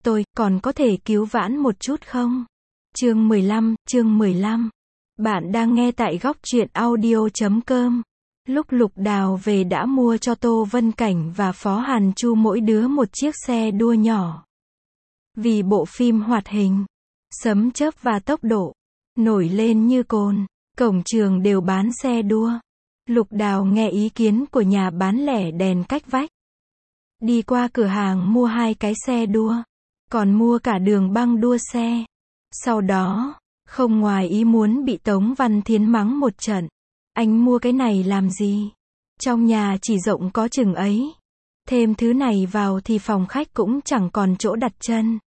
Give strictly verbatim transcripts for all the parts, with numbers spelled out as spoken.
tôi, còn có thể cứu vãn một chút không? Chương mười lăm, chương mười lăm. Bạn đang nghe tại góc truyện audio chấm com. Lúc Lục Đào về đã mua cho Tô Vân Cảnh và Phó Hàn Chu mỗi đứa một chiếc xe đua nhỏ. Vì bộ phim hoạt hình, sấm chớp và tốc độ, nổi lên như cồn, cổng trường đều bán xe đua. Lục Đào nghe ý kiến của nhà bán lẻ đèn cách vách. Đi qua cửa hàng mua hai cái xe đua, còn mua cả đường băng đua xe. Sau đó, không ngoài ý muốn bị Tống Văn Thiến mắng một trận. Anh mua cái này làm gì? Trong nhà chỉ rộng có chừng ấy. Thêm thứ này vào thì phòng khách cũng chẳng còn chỗ đặt chân.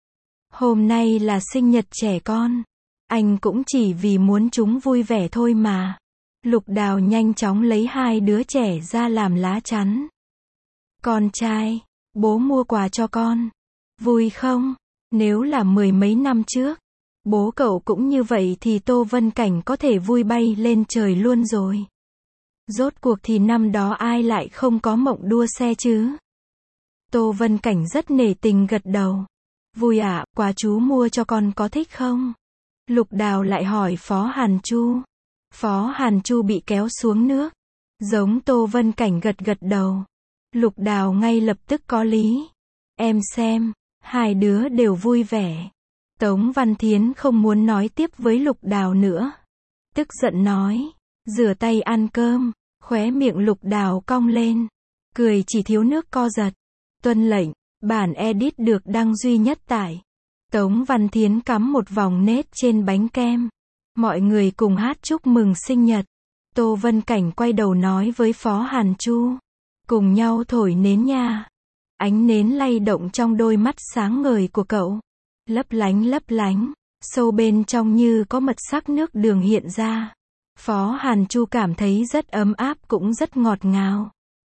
Hôm nay là sinh nhật trẻ con. Anh cũng chỉ vì muốn chúng vui vẻ thôi mà. Lục Đào nhanh chóng lấy hai đứa trẻ ra làm lá chắn. Con trai, bố mua quà cho con. Vui không? Nếu là mười mấy năm trước, bố cậu cũng như vậy thì Tô Vân Cảnh có thể vui bay lên trời luôn rồi. Rốt cuộc thì năm đó ai lại không có mộng đua xe chứ? Tô Vân Cảnh rất nể tình gật đầu. Vui ạ, à, quà chú mua cho con có thích không? Lục Đào lại hỏi Phó Hàn Chu. Phó Hàn Chu bị kéo xuống nước. Giống Tô Vân Cảnh gật gật đầu. Lục Đào ngay lập tức có lý. Em xem, hai đứa đều vui vẻ. Tống Văn Thiến không muốn nói tiếp với Lục Đào nữa. Tức giận nói, rửa tay ăn cơm. Khóe miệng Lục Đào cong lên. Cười chỉ thiếu nước co giật. Tuân lệnh, bản edit được đăng duy nhất tại. Tống Văn Thiến cắm một vòng nết trên bánh kem. Mọi người cùng hát chúc mừng sinh nhật. Tô Vân Cảnh quay đầu nói với Phó Hàn Chu. Cùng nhau thổi nến nha. Ánh nến lay động trong đôi mắt sáng ngời của cậu. Lấp lánh lấp lánh, sâu bên trong như có mật sắc nước đường hiện ra. Phó Hàn Chu cảm thấy rất ấm áp cũng rất ngọt ngào.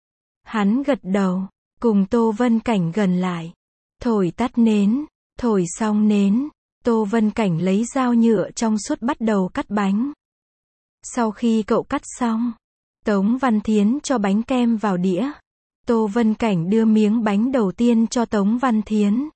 Hắn gật đầu, cùng Tô Vân Cảnh gần lại. Thổi tắt nến, thổi xong nến, Tô Vân Cảnh lấy dao nhựa trong suốt bắt đầu cắt bánh. Sau khi cậu cắt xong, Tống Văn Thiến cho bánh kem vào đĩa. Tô Vân Cảnh đưa miếng bánh đầu tiên cho Tống Văn Thiến.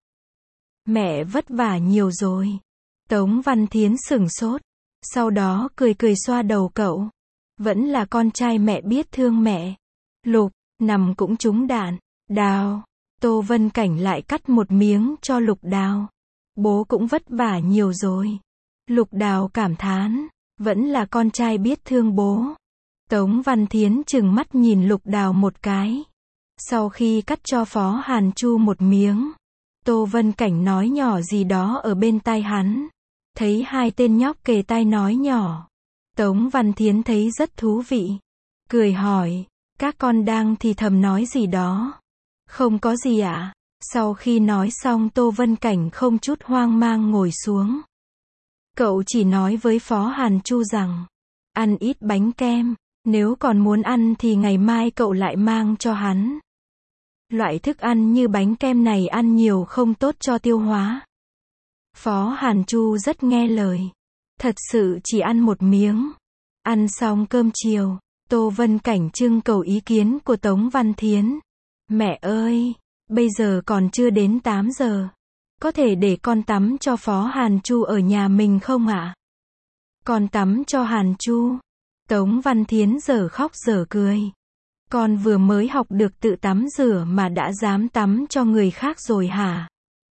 Mẹ vất vả nhiều rồi. Tống Văn Thiến sửng sốt. Sau đó cười cười xoa đầu cậu. Vẫn là con trai mẹ biết thương mẹ. Lục, nằm cũng trúng đạn. Đào. Tô Vân Cảnh lại cắt một miếng cho Lục Đào. Bố cũng vất vả nhiều rồi. Lục Đào cảm thán. Vẫn là con trai biết thương bố. Tống Văn Thiến trừng mắt nhìn Lục Đào một cái. Sau khi cắt cho Phó Hàn Chu một miếng, Tô Vân Cảnh nói nhỏ gì đó ở bên tai hắn. Thấy hai tên nhóc kề tai nói nhỏ. Tống Văn Thiến thấy rất thú vị. Cười hỏi, các con đang thì thầm nói gì đó? Không có gì ạ. À? Sau khi nói xong Tô Vân Cảnh không chút hoang mang ngồi xuống. Cậu chỉ nói với Phó Hàn Chu rằng, ăn ít bánh kem, nếu còn muốn ăn thì ngày mai cậu lại mang cho hắn. Loại thức ăn như bánh kem này ăn nhiều không tốt cho tiêu hóa. Phó Hàn Chu rất nghe lời. Thật sự chỉ ăn một miếng. Ăn xong cơm chiều, Tô Vân Cảnh trưng cầu ý kiến của Tống Văn Thiến. Mẹ ơi, bây giờ còn chưa đến tám giờ. Có thể để con tắm cho Phó Hàn Chu ở nhà mình không ạ? Con tắm cho Hàn Chu. Tống Văn Thiến giờ khóc giờ cười. Con vừa mới học được tự tắm rửa mà đã dám tắm cho người khác rồi hả?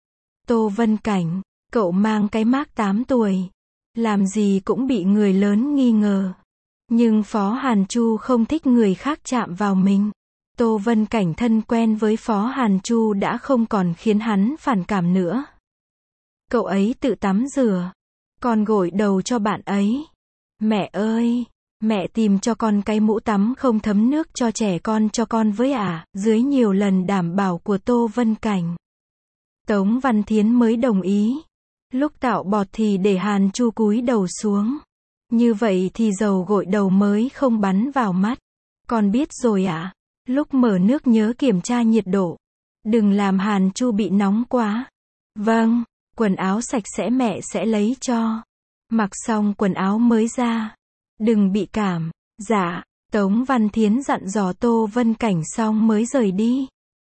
Tô Vân Cảnh, cậu mang cái mác tám tuổi. Làm gì cũng bị người lớn nghi ngờ. Nhưng Phó Hàn Chu không thích người khác chạm vào mình. Tô Vân Cảnh thân quen với Phó Hàn Chu đã không còn khiến hắn phản cảm nữa. Cậu ấy tự tắm rửa. Con gội đầu cho bạn ấy. Mẹ ơi! Mẹ tìm cho con cái mũ tắm không thấm nước cho trẻ con cho con với ạ, à, dưới nhiều lần đảm bảo của Tô Vân Cảnh. Tống Văn Thiến mới đồng ý. Lúc tạo bọt thì để Hàn Chu cúi đầu xuống. Như vậy thì dầu gội đầu mới không bắn vào mắt. Con biết rồi ạ. À? Lúc mở nước nhớ kiểm tra nhiệt độ. Đừng làm Hàn Chu bị nóng quá. Vâng, quần áo sạch sẽ mẹ sẽ lấy cho. Mặc xong quần áo mới ra. Đừng bị cảm. Dạ, Tống Văn Thiến dặn dò Tô Vân Cảnh xong mới rời đi.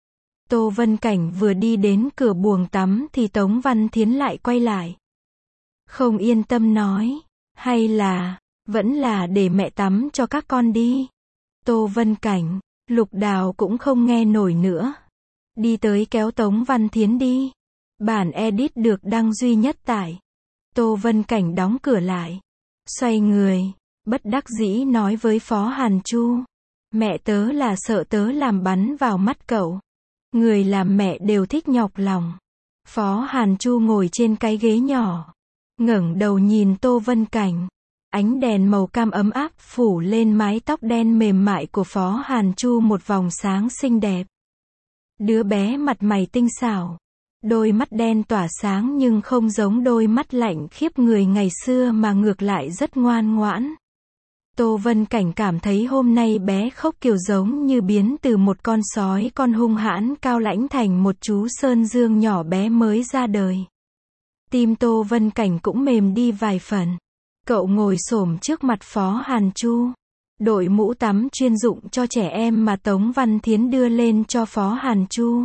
Tô Vân Cảnh vừa đi đến cửa buồng tắm thì Tống Văn Thiến lại quay lại. Không yên tâm nói, hay là, vẫn là để mẹ tắm cho các con đi. Tô Vân Cảnh, Lục Đào cũng không nghe nổi nữa. Đi tới kéo Tống Văn Thiến đi. Bản edit được đăng duy nhất tại. Tô Vân Cảnh đóng cửa lại. Xoay người, bất đắc dĩ nói với Phó Hàn Chu. Mẹ tớ là sợ tớ làm bắn vào mắt cậu. Người làm mẹ đều thích nhọc lòng. Phó Hàn Chu ngồi trên cái ghế nhỏ. Ngẩng đầu nhìn Tô Vân Cảnh. Ánh đèn màu cam ấm áp phủ lên mái tóc đen mềm mại của Phó Hàn Chu một vòng sáng xinh đẹp. Đứa bé mặt mày tinh xảo. Đôi mắt đen tỏa sáng nhưng không giống đôi mắt lạnh khiếp người ngày xưa mà ngược lại rất ngoan ngoãn. Tô Vân Cảnh cảm thấy hôm nay bé Khốc Kiều giống như biến từ một con sói con hung hãn cao lãnh thành một chú sơn dương nhỏ bé mới ra đời. Tim Tô Vân Cảnh cũng mềm đi vài phần. Cậu ngồi xổm trước mặt Phó Hàn Chu. Đội mũ tắm chuyên dụng cho trẻ em mà Tống Văn Thiến đưa lên cho Phó Hàn Chu.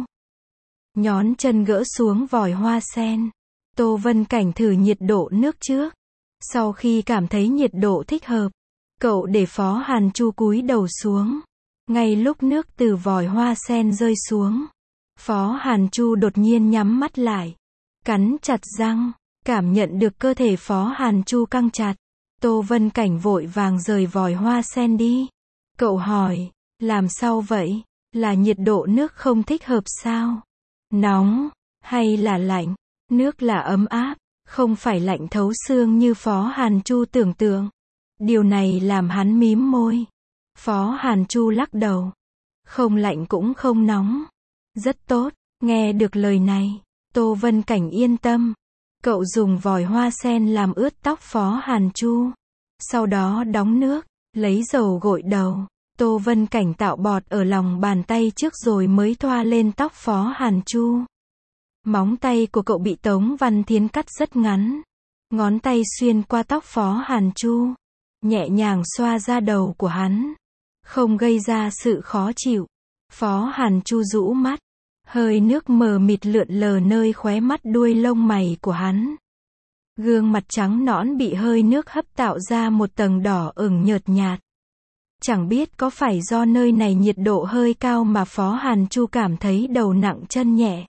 Nhón chân gỡ xuống vòi hoa sen. Tô Vân Cảnh thử nhiệt độ nước trước. Sau khi cảm thấy nhiệt độ thích hợp, cậu để Phó Hàn Chu cúi đầu xuống. Ngay lúc nước từ vòi hoa sen rơi xuống, Phó Hàn Chu đột nhiên nhắm mắt lại, cắn chặt răng, cảm nhận được cơ thể Phó Hàn Chu căng chặt. Tô Vân Cảnh vội vàng rời vòi hoa sen đi. Cậu hỏi, làm sao vậy? Là nhiệt độ nước không thích hợp sao? Nóng, hay là lạnh? Nước là ấm áp, không phải lạnh thấu xương như Phó Hàn Chu tưởng tượng. Điều này làm hắn mím môi. Phó Hàn Chu lắc đầu. Không lạnh cũng không nóng. Rất tốt, nghe được lời này, Tô Vân Cảnh yên tâm. Cậu dùng vòi hoa sen làm ướt tóc Phó Hàn Chu. Sau đó đóng nước, lấy dầu gội đầu. Tô Vân Cảnh tạo bọt ở lòng bàn tay trước rồi mới thoa lên tóc Phó Hàn Chu. Móng tay của cậu bị Tống Văn Thiến cắt rất ngắn. Ngón tay xuyên qua tóc Phó Hàn Chu, nhẹ nhàng xoa ra đầu của hắn, không gây ra sự khó chịu. Phó Hàn Chu rũ mắt, hơi nước mờ mịt lượn lờ nơi khóe mắt đuôi lông mày của hắn. Gương mặt trắng nõn bị hơi nước hấp tạo ra một tầng đỏ ửng nhợt nhạt. Chẳng biết có phải do nơi này nhiệt độ hơi cao mà Phó Hàn Chu cảm thấy đầu nặng chân nhẹ.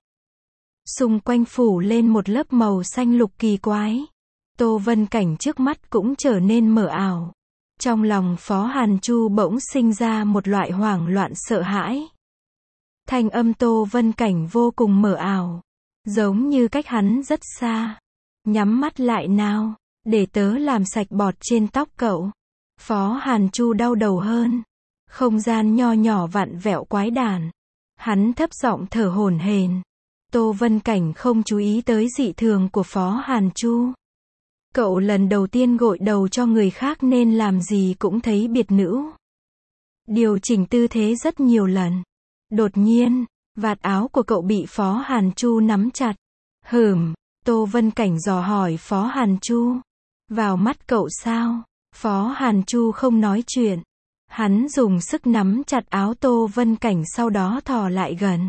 Xung quanh phủ lên một lớp màu xanh lục kỳ quái. Tô Vân Cảnh trước mắt cũng trở nên mờ ảo. Trong lòng Phó Hàn Chu bỗng sinh ra một loại hoảng loạn sợ hãi. Thanh âm Tô Vân Cảnh vô cùng mờ ảo, giống như cách hắn rất xa. Nhắm mắt lại nào, để tớ làm sạch bọt trên tóc cậu. Phó Hàn Chu đau đầu hơn. Không gian nho nhỏ vặn vẹo quái đản. Hắn thấp giọng thở hổn hển. Tô Vân Cảnh không chú ý tới dị thường của Phó Hàn Chu. Cậu lần đầu tiên gội đầu cho người khác nên làm gì cũng thấy biệt nữ. Điều chỉnh tư thế rất nhiều lần. Đột nhiên, vạt áo của cậu bị Phó Hàn Chu nắm chặt. Hửm, Tô Vân Cảnh dò hỏi Phó Hàn Chu. Vào mắt cậu sao? Phó Hàn Chu không nói chuyện. Hắn dùng sức nắm chặt áo Tô Vân Cảnh sau đó thò lại gần.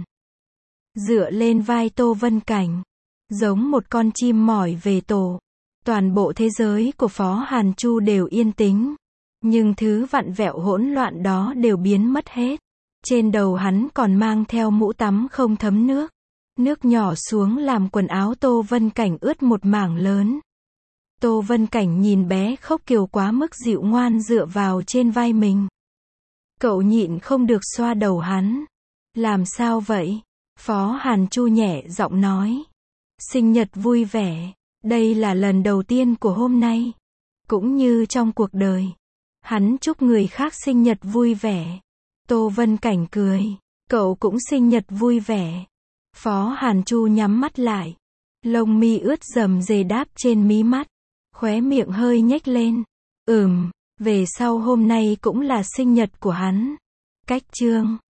Dựa lên vai Tô Vân Cảnh. Giống một con chim mỏi về tổ. Toàn bộ thế giới của Phó Hàn Chu đều yên tĩnh. Nhưng thứ vặn vẹo hỗn loạn đó đều biến mất hết. Trên đầu hắn còn mang theo mũ tắm không thấm nước. Nước nhỏ xuống làm quần áo Tô Vân Cảnh ướt một mảng lớn. Tô Vân Cảnh nhìn bé Khốc Kiều quá mức dịu ngoan dựa vào trên vai mình. Cậu nhịn không được xoa đầu hắn. Làm sao vậy? Phó Hàn Chu nhẹ giọng nói. Sinh nhật vui vẻ. Đây là lần đầu tiên của hôm nay. Cũng như trong cuộc đời. Hắn chúc người khác sinh nhật vui vẻ. Tô Vân Cảnh cười. Cậu cũng sinh nhật vui vẻ. Phó Hàn Chu nhắm mắt lại. Lông mi ướt rầm rề đáp trên mí mắt. Khóe miệng hơi nhếch lên. Ừm, về sau hôm nay cũng là sinh nhật của hắn. Cách chương